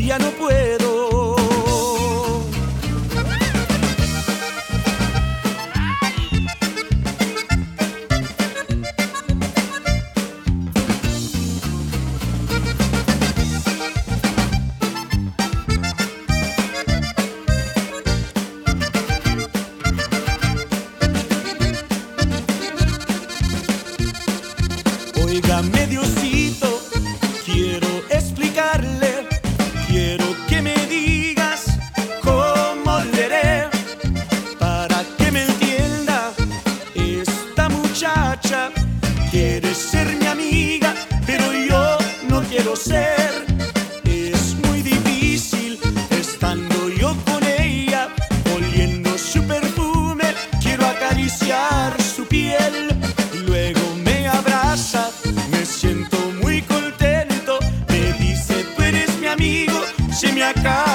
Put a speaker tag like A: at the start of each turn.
A: ya no puedo. Óigame, Diosito, quiero explicarle, quiero que me digas cómo le haré para que me entienda. Esta muchacha quiere ser mi amiga, pero yo no quiero ser. Es muy difícil estando yo con ella, oliendo su perfume, quiero acariciar su piel. Luego me abraza, me siento muy contento, me dice: tú eres mi amigo, se me acaba